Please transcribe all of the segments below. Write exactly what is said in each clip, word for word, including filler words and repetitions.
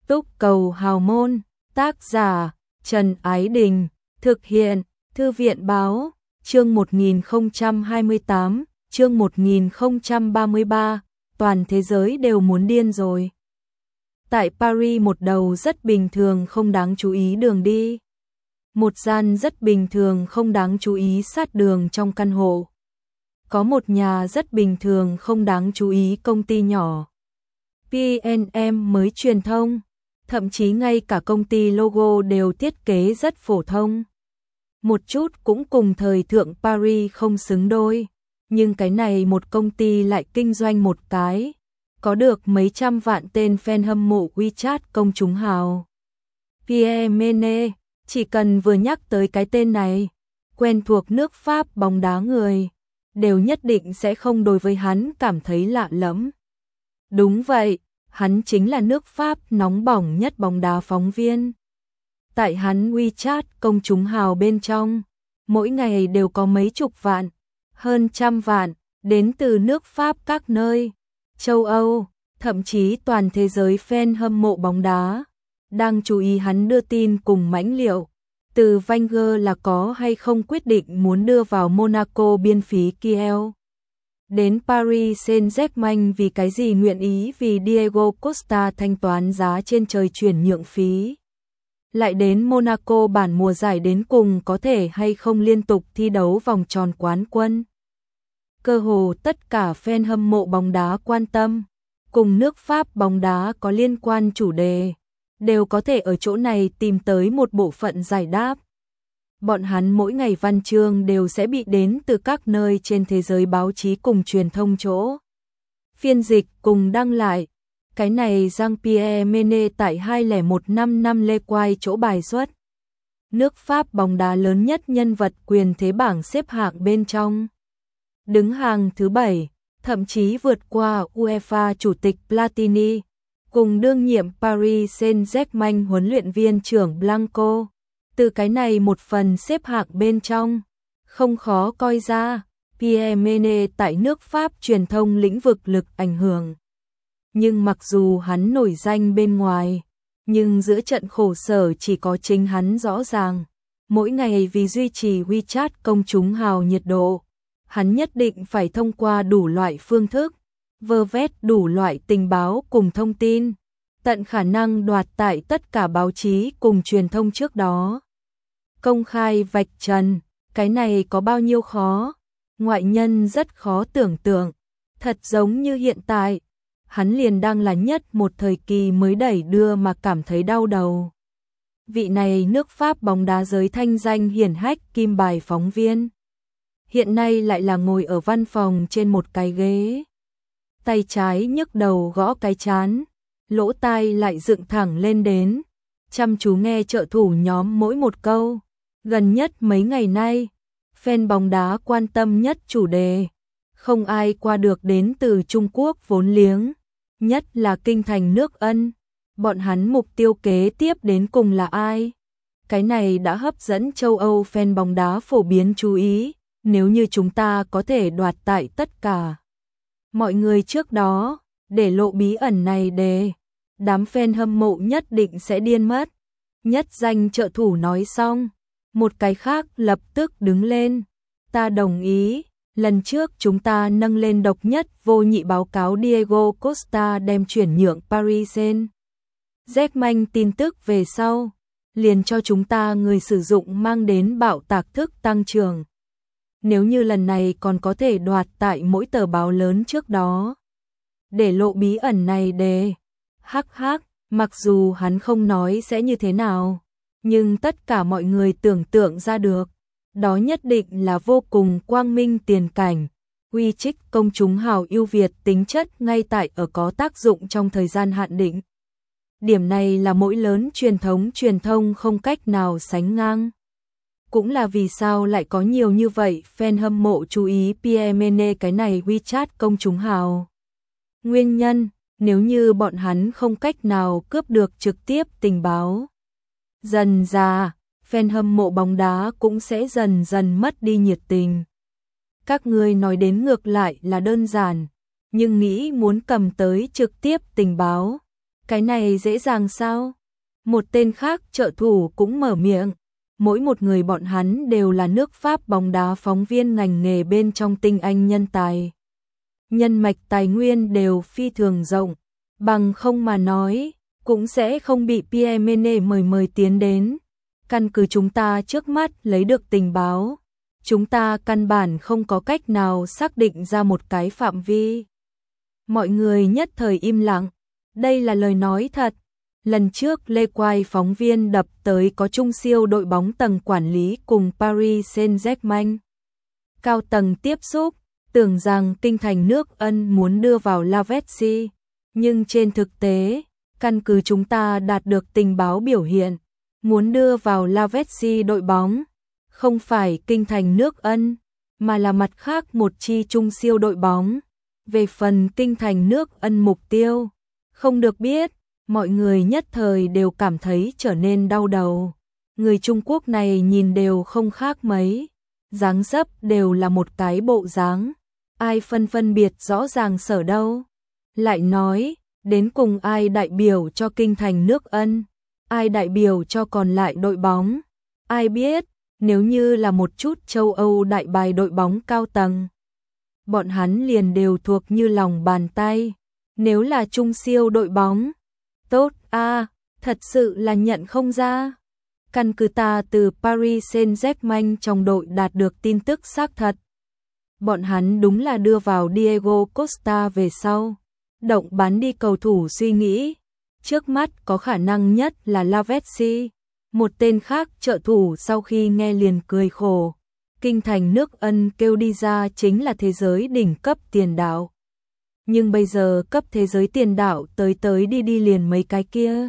Túc Cầu Hào Môn, tác giả Trần Ái Đình, thực hiện Thư viện Báo, chương một nghìn không trăm hai mươi tám, chương một nghìn không trăm ba mươi ba, toàn thế giới đều muốn điên rồi. Tại Paris, một đầu rất bình thường không đáng chú ý đường đi. Một gian rất bình thường không đáng chú ý sát đường trong căn hộ. Có một nhà rất bình thường không đáng chú ý công ty nhỏ. pê en em mới truyền thông, thậm chí ngay cả công ty logo đều thiết kế rất phổ thông. Một chút cũng cùng thời thượng Paris không xứng đôi, nhưng cái này một công ty lại kinh doanh một cái, có được mấy trăm vạn tên fan hâm mộ WeChat công chúng hào. Pierre Mene, chỉ cần vừa nhắc tới cái tên này, quen thuộc nước Pháp bóng đá người, đều nhất định sẽ không đối với hắn cảm thấy lạ lẫm. Đúng vậy, hắn chính là nước Pháp nóng bỏng nhất bóng đá phóng viên. Tại hắn WeChat công chúng hào bên trong, mỗi ngày đều có mấy chục vạn, hơn trăm vạn, đến từ nước Pháp các nơi, châu Âu, thậm chí toàn thế giới fan hâm mộ bóng đá, đang chú ý hắn đưa tin cùng mãnh liệu, từ Wenger là có hay không quyết định muốn đưa vào Monaco biên phí Kiel. Đến Paris Saint-Germain vì cái gì nguyện ý vì Diego Costa thanh toán giá trên trời chuyển nhượng phí. Lại đến Monaco bản mùa giải đến cùng có thể hay không liên tục thi đấu vòng tròn quán quân. Cơ hồ tất cả fan hâm mộ bóng đá quan tâm, cùng nước Pháp bóng đá có liên quan chủ đề, đều có thể ở chỗ này tìm tới một bộ phận giải đáp. Bọn hắn mỗi ngày văn chương đều sẽ bị đến từ các nơi trên thế giới báo chí cùng truyền thông chỗ phiên dịch cùng đăng lại. Cái này Jean-Pierre Mene tại hai không một năm năm Lê Quai chỗ bài xuất. Nước Pháp bóng đá lớn nhất nhân vật quyền thế bảng xếp hạng bên trong. Đứng hàng thứ bảy, thậm chí vượt qua UEFA chủ tịch Platini, cùng đương nhiệm Paris Saint-Germain huấn luyện viên trưởng Blanco. Từ cái này một phần xếp hạng bên trong, không khó coi ra, Pierre Mene tại nước Pháp truyền thông lĩnh vực lực ảnh hưởng. Nhưng mặc dù hắn nổi danh bên ngoài, nhưng giữa trận khổ sở chỉ có chính hắn rõ ràng. Mỗi ngày vì duy trì WeChat công chúng hào nhiệt độ, hắn nhất định phải thông qua đủ loại phương thức, vơ vét đủ loại tình báo cùng thông tin, tận khả năng đoạt tại tất cả báo chí cùng truyền thông trước đó. Công khai vạch trần, cái này có bao nhiêu khó, ngoại nhân rất khó tưởng tượng, thật giống như hiện tại. Hắn liền đang là nhất một thời kỳ mới đẩy đưa mà cảm thấy đau đầu. Vị này nước Pháp bóng đá giới thanh danh hiển hách kim bài phóng viên. Hiện nay lại là ngồi ở văn phòng trên một cái ghế. Tay trái nhức đầu gõ cái trán, lỗ tai lại dựng thẳng lên đến. Chăm chú nghe trợ thủ nhóm mỗi một câu. Gần nhất mấy ngày nay, fan bóng đá quan tâm nhất chủ đề. Không ai qua được đến từ Trung Quốc vốn liếng, nhất là kinh thành nước Ân. Bọn hắn mục tiêu kế tiếp đến cùng là ai? Cái này đã hấp dẫn châu Âu fan bóng đá phổ biến chú ý, nếu như chúng ta có thể đoạt tại tất cả mọi người trước đó, để lộ bí ẩn này đề, đám fan hâm mộ nhất định sẽ điên mất. Nhất danh trợ thủ nói xong, một cái khác lập tức đứng lên. Ta đồng ý. Lần trước chúng ta nâng lên độc nhất vô nhị báo cáo Diego Costa đem chuyển nhượng Paris Saint-Germain tin tức về sau, liền cho chúng ta người sử dụng mang đến bạo tạc thức tăng trưởng. Nếu như lần này còn có thể đoạt tại mỗi tờ báo lớn trước đó, để lộ bí ẩn này đề, hắc hắc, mặc dù hắn không nói sẽ như thế nào, nhưng tất cả mọi người tưởng tượng ra được. Đó nhất định là vô cùng quang minh tiền cảnh. Quy trích công chúng hào ưu việt tính chất ngay tại ở có tác dụng trong thời gian hạn định. Điểm này là mỗi lớn truyền thống truyền thông không cách nào sánh ngang. Cũng là vì sao lại có nhiều như vậy fan hâm mộ chú ý Pierre Mene cái này WeChat công chúng hào. Nguyên nhân, nếu như bọn hắn không cách nào cướp được trực tiếp tình báo. Dần ra, fan hâm mộ bóng đá cũng sẽ dần dần mất đi nhiệt tình. Các ngươi nói đến ngược lại là đơn giản, nhưng nghĩ muốn cầm tới trực tiếp tình báo, Cái này dễ dàng sao? Một tên khác trợ thủ cũng mở miệng. Mỗi một người bọn hắn đều là nước Pháp bóng đá phóng viên ngành nghề bên trong tinh anh nhân tài. Nhân mạch tài nguyên đều phi thường rộng, bằng không mà nói, cũng sẽ không bị Pierre Mene mời mời tiến đến. Căn cứ chúng ta trước mắt lấy được tình báo, chúng ta căn bản không có cách nào xác định ra một cái phạm vi. Mọi người nhất thời im lặng, đây là lời nói thật. Lần trước Lê Quai phóng viên đập tới có trung siêu đội bóng tầng quản lý cùng Paris Saint-Germain. Cao tầng tiếp xúc, tưởng rằng kinh thành nước Ân muốn đưa vào Lavezzi, nhưng trên thực tế, căn cứ chúng ta đạt được tình báo biểu hiện, muốn đưa vào Lavezzi đội bóng, không phải kinh thành nước Ân, mà là mặt khác một chi trung siêu đội bóng. Về phần kinh thành nước Ân mục tiêu, không được biết, mọi người nhất thời đều cảm thấy trở nên đau đầu. Người Trung Quốc này nhìn đều không khác mấy, dáng dấp đều là một cái bộ dáng, ai phân phân biệt rõ ràng sở đâu. Lại nói, đến cùng ai đại biểu cho kinh thành nước Ân, ai đại biểu cho còn lại đội bóng, ai biết, nếu như là một chút châu Âu đại bài đội bóng cao tầng, bọn hắn liền đều thuộc như lòng bàn tay. Nếu là trung siêu đội bóng, tốt a, à, thật sự là nhận không ra. Căn cứ ta từ Paris Saint-Germain trong đội đạt được tin tức xác thật. Bọn hắn đúng là đưa vào Diego Costa về sau, động bán đi cầu thủ suy nghĩ. Trước mắt có khả năng nhất là Lavezzi. Một tên khác trợ thủ sau khi nghe liền cười khổ. Kinh thành nước Ân kêu đi ra chính là thế giới đỉnh cấp tiền đạo. Nhưng bây giờ cấp thế giới tiền đạo tới tới đi đi liền mấy cái kia.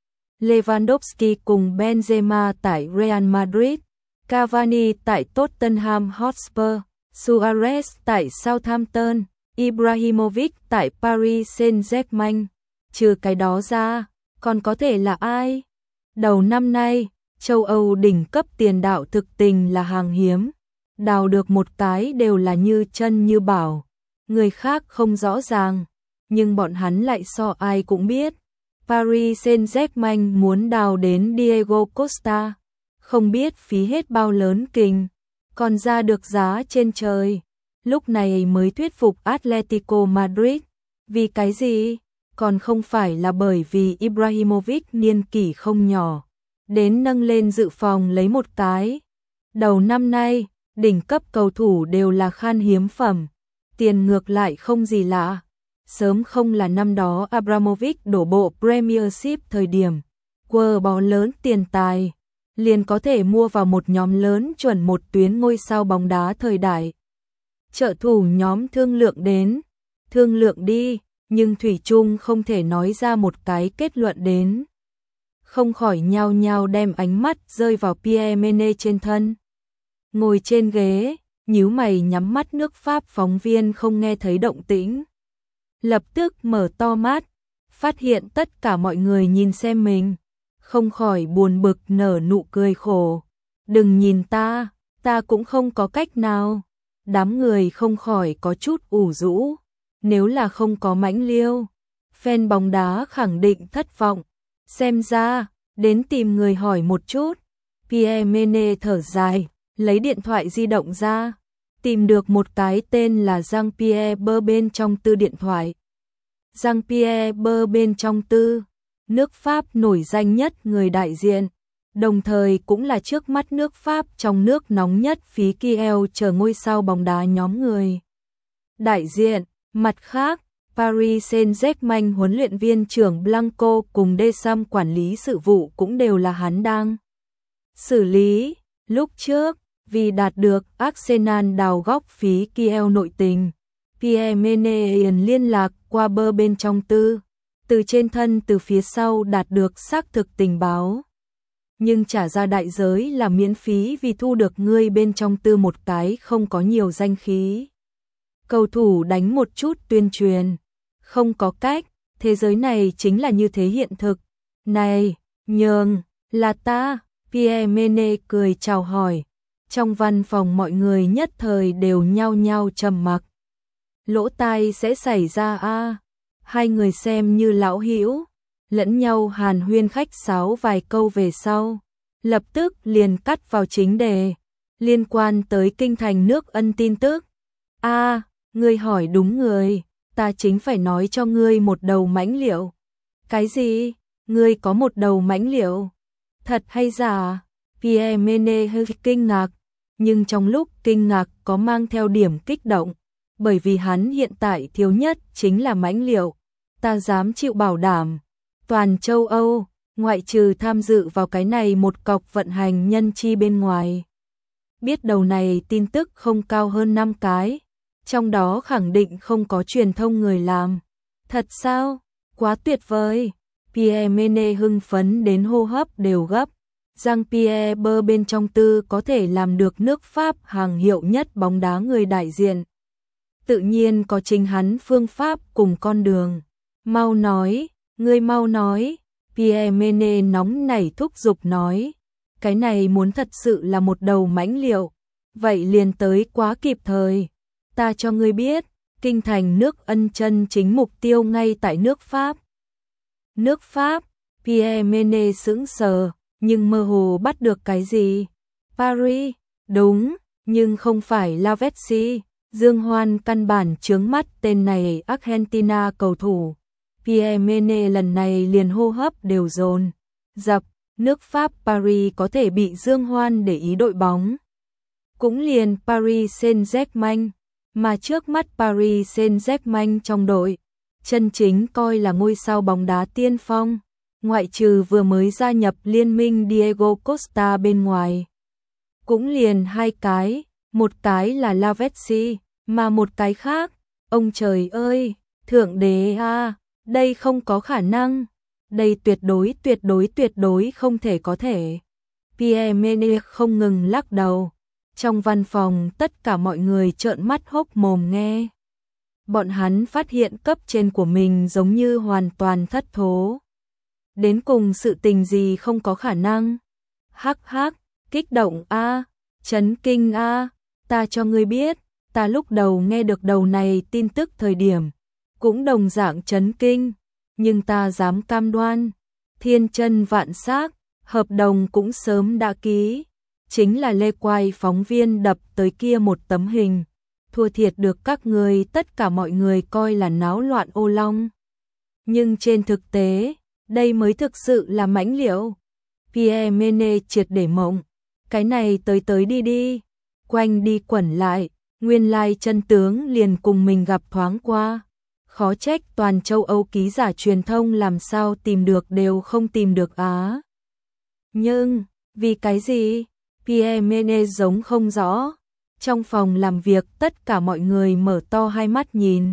Lewandowski cùng Benzema tại Real Madrid, Cavani tại Tottenham Hotspur, Suarez tại Southampton, Ibrahimovic tại Paris Saint-Germain. Trừ cái đó ra, còn có thể là ai? Đầu năm nay, châu Âu đỉnh cấp tiền đạo thực tình là hàng hiếm. Đào được một cái đều là như chân như bảo. Người khác không rõ ràng, nhưng bọn hắn lại so ai cũng biết. Paris Saint-Germain muốn đào đến Diego Costa, không biết phí hết bao lớn kình, còn ra được giá trên trời. Lúc này mới thuyết phục Atletico Madrid. Vì cái gì? Còn không phải là bởi vì Ibrahimovic niên kỷ không nhỏ, đến nâng lên dự phòng lấy một cái. Đầu năm nay, đỉnh cấp cầu thủ đều là khan hiếm phẩm, tiền ngược lại không gì lạ. Sớm không là năm đó Abramovich đổ bộ Premiership thời điểm, quơ bó lớn tiền tài, liền có thể mua vào một nhóm lớn chuẩn một tuyến ngôi sao bóng đá thời đại. Trợ thủ nhóm thương lượng đến, thương lượng đi, nhưng thủy chung không thể nói ra một cái kết luận đến. Không khỏi nhao nhao đem ánh mắt rơi vào Pierre Mene trên thân. Ngồi trên ghế, nhíu mày nhắm mắt nước Pháp phóng viên không nghe thấy động tĩnh. Lập tức mở to mắt, phát hiện tất cả mọi người nhìn xem mình, không khỏi buồn bực nở nụ cười khổ. Đừng nhìn ta, ta cũng không có cách nào. Đám người không khỏi có chút ủ rũ. Nếu là không có Mãnh Liêu, fan bóng đá khẳng định thất vọng. Xem ra, đến tìm người hỏi một chút. Pierre Mene thở dài, lấy điện thoại di động ra, tìm được một cái tên là Jean-Pierre Bơ bên trong tư điện thoại. Jean-Pierre Bơ bên trong tư, nước Pháp nổi danh nhất người đại diện, đồng thời cũng là trước mắt nước Pháp trong nước nóng nhất phí Kiel chờ ngôi sao bóng đá nhóm người đại diện. Mặt khác, Paris Saint-Germain huấn luyện viên trưởng Blanco cùng Deschamps quản lý sự vụ cũng đều là hắn đang xử lý. Lúc trước, vì đạt được Arsenal đào góc phí Kiel nội tình, Pierre Mene liên lạc qua Bơ bên trong tư, từ trên thân từ phía sau đạt được xác thực tình báo. Nhưng trả ra đại giới là miễn phí vì thu được ngươi bên trong tư một cái không có nhiều danh khí. Cầu thủ đánh một chút tuyên truyền, không có cách, thế giới này chính là như thế hiện thực. Này, nhường, là ta, Pierre Mene cười chào hỏi. Trong văn phòng mọi người nhất thời đều nhao nhao trầm mặc. Lỗ tai sẽ xảy ra a, hai người xem như lão hữu, lẫn nhau hàn huyên khách sáo vài câu về sau, lập tức liền cắt vào chính đề, liên quan tới kinh thành nước Ân tin tức. A, à, ngươi hỏi đúng người, ta chính phải nói cho ngươi một đầu mãnh liệu. Cái gì? Ngươi có một đầu mãnh liệu? Thật hay giả? Pierre Mene hơi kinh ngạc, nhưng trong lúc kinh ngạc có mang theo điểm kích động, bởi vì hắn hiện tại thiếu nhất chính là mãnh liệu. Ta dám chịu bảo đảm, toàn châu Âu, ngoại trừ tham dự vào cái này một cọc vận hành nhân chi bên ngoài, biết đầu này tin tức không cao hơn năm cái, trong đó khẳng định không có truyền thông người làm. Thật sao? Quá tuyệt vời! Pierre Mene hưng phấn đến hô hấp đều gấp. Jean-Pierre Bơ bên trong tư có thể làm được nước Pháp hàng hiệu nhất bóng đá người đại diện. Tự nhiên có chính hắn phương pháp cùng con đường. Mau nói, ngươi mau nói. Pierre Mene nóng nảy thúc giục nói. Cái này muốn thật sự là một đầu mãnh liệu. Vậy liền tới quá kịp thời. Ta cho ngươi biết, kinh thành nước Ân chân chính mục tiêu ngay tại nước Pháp. Nước Pháp, Pierre Mene sững sờ, nhưng mơ hồ bắt được cái gì? Paris, đúng, nhưng không phải Lavezzi. Dương Hoan căn bản chướng mắt tên này Argentina cầu thủ. Pierre Mene lần này liền hô hấp đều dồn dập, nước Pháp Paris có thể bị Dương Hoan để ý đội bóng. Cũng liền Paris Saint-Germain, mà trước mắt Paris Saint-Germain trong đội, chân chính coi là ngôi sao bóng đá tiên phong, ngoại trừ vừa mới gia nhập liên minh Diego Costa bên ngoài. Cũng liền hai cái, một cái là Lavezzi, mà một cái khác, ông trời ơi, thượng đế a, đây không có khả năng, đây tuyệt đối tuyệt đối tuyệt đối không thể có thể. Pierre Mene không ngừng lắc đầu, trong văn phòng tất cả mọi người trợn mắt hốc mồm nghe. Bọn hắn phát hiện cấp trên của mình giống như hoàn toàn thất thố. Đến cùng sự tình gì không có khả năng. Hắc hắc, kích động a, chấn kinh a, ta cho ngươi biết, ta lúc đầu nghe được đầu này tin tức thời điểm, cũng đồng dạng chấn kinh, nhưng ta dám cam đoan, thiên chân vạn xác, hợp đồng cũng sớm đã ký, chính là Lê Quai phóng viên đập tới kia một tấm hình, thua thiệt được các người tất cả mọi người coi là náo loạn ô long. Nhưng trên thực tế, đây mới thực sự là mãnh liễu. Pierre Mene triệt để mộng, cái này tới tới đi đi, quanh đi quẩn lại, nguyên lai chân tướng liền cùng mình gặp thoáng qua. Khó trách toàn châu Âu ký giả truyền thông làm sao tìm được đều không tìm được á. Nhưng, vì cái gì? Pierre Mene giống không rõ. Trong phòng làm việc tất cả mọi người mở to hai mắt nhìn.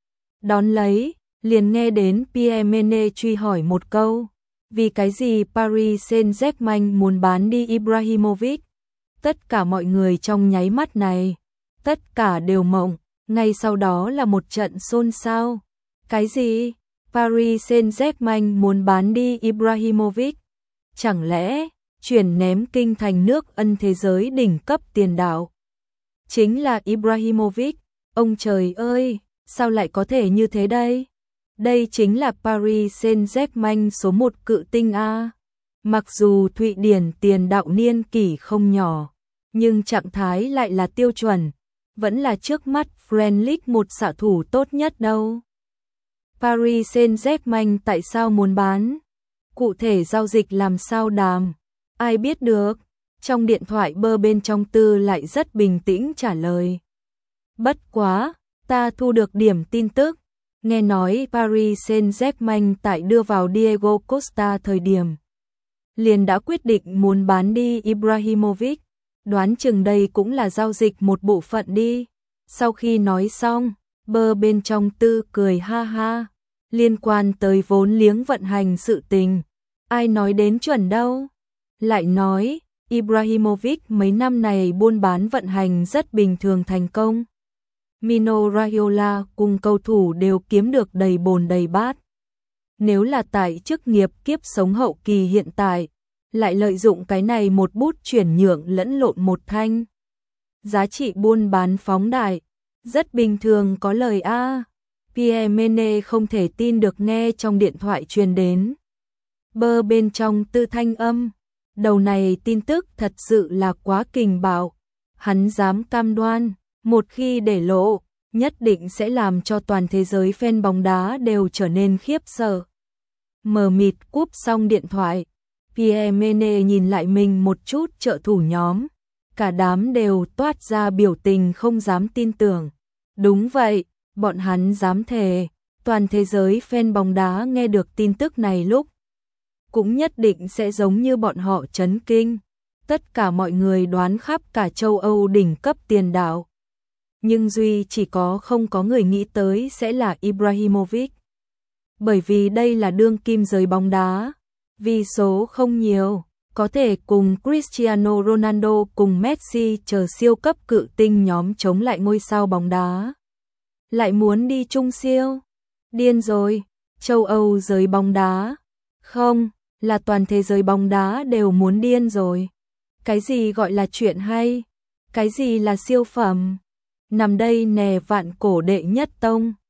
Đón lấy, liền nghe đến Pierre Mene truy hỏi một câu. Vì cái gì Paris Saint-Germain muốn bán đi Ibrahimovic? Tất cả mọi người trong nháy mắt này, tất cả đều mộng, ngay sau đó là một trận xôn xao. Cái gì? Paris Saint-Germain muốn bán đi Ibrahimovic? Chẳng lẽ chuyển ném kinh thành nước Ân thế giới đỉnh cấp tiền đạo chính là Ibrahimovic? Ông trời ơi, sao lại có thể như thế đây? Đây chính là Paris Saint-Germain số một cự tinh a. Mặc dù Thụy Điển tiền đạo niên kỷ không nhỏ, nhưng trạng thái lại là tiêu chuẩn, vẫn là trước mắt Premier League một xạ thủ tốt nhất đâu. Paris Saint-Germain tại sao muốn bán? Cụ thể giao dịch làm sao đàm? Ai biết được? Trong điện thoại bơ bên trong tư lại rất bình tĩnh trả lời. Bất quá, ta thu được điểm tin tức. Nghe nói Paris Saint-Germain tại đưa vào Diego Costa thời điểm, liền đã quyết định muốn bán đi Ibrahimovic. Đoán chừng đây cũng là giao dịch một bộ phận đi. Sau khi nói xong, bơ bên trong tư cười ha ha. Liên quan tới vốn liếng vận hành sự tình, ai nói đến chuẩn đâu. Lại nói, Ibrahimovic mấy năm này buôn bán vận hành rất bình thường thành công. Mino Raiola cùng cầu thủ đều kiếm được đầy bồn đầy bát. Nếu là tại chức nghiệp kiếp sống hậu kỳ hiện tại, lại lợi dụng cái này một bút chuyển nhượng lẫn lộn một thanh. Giá trị buôn bán phóng đại, rất bình thường có lời a. Pierre Mene không thể tin được nghe trong điện thoại truyền đến, bơ bên trong tư thanh âm. Đầu này tin tức thật sự là quá kình bạo. Hắn dám cam đoan, một khi để lộ, nhất định sẽ làm cho toàn thế giới fan bóng đá đều trở nên khiếp sợ. Mờ mịt cúp xong điện thoại, Pierre Mene nhìn lại mình một chút trợ thủ nhóm. Cả đám đều toát ra biểu tình không dám tin tưởng. Đúng vậy, bọn hắn dám thề, toàn thế giới fan bóng đá nghe được tin tức này lúc cũng nhất định sẽ giống như bọn họ chấn kinh. Tất cả mọi người đoán khắp cả châu Âu đỉnh cấp tiền đạo. Nhưng duy chỉ có không có người nghĩ tới sẽ là Ibrahimovic. Bởi vì đây là đương kim giới bóng đá. Vì số không nhiều, có thể cùng Cristiano Ronaldo cùng Messi chờ siêu cấp cự tinh nhóm chống lại ngôi sao bóng đá. Lại muốn đi chung siêu. Điên rồi, châu Âu giới bóng đá. Không, là toàn thế giới bóng đá đều muốn điên rồi. Cái gì gọi là chuyện hay? Cái gì là siêu phẩm? Nằm đây nè vạn cổ đệ nhất tông.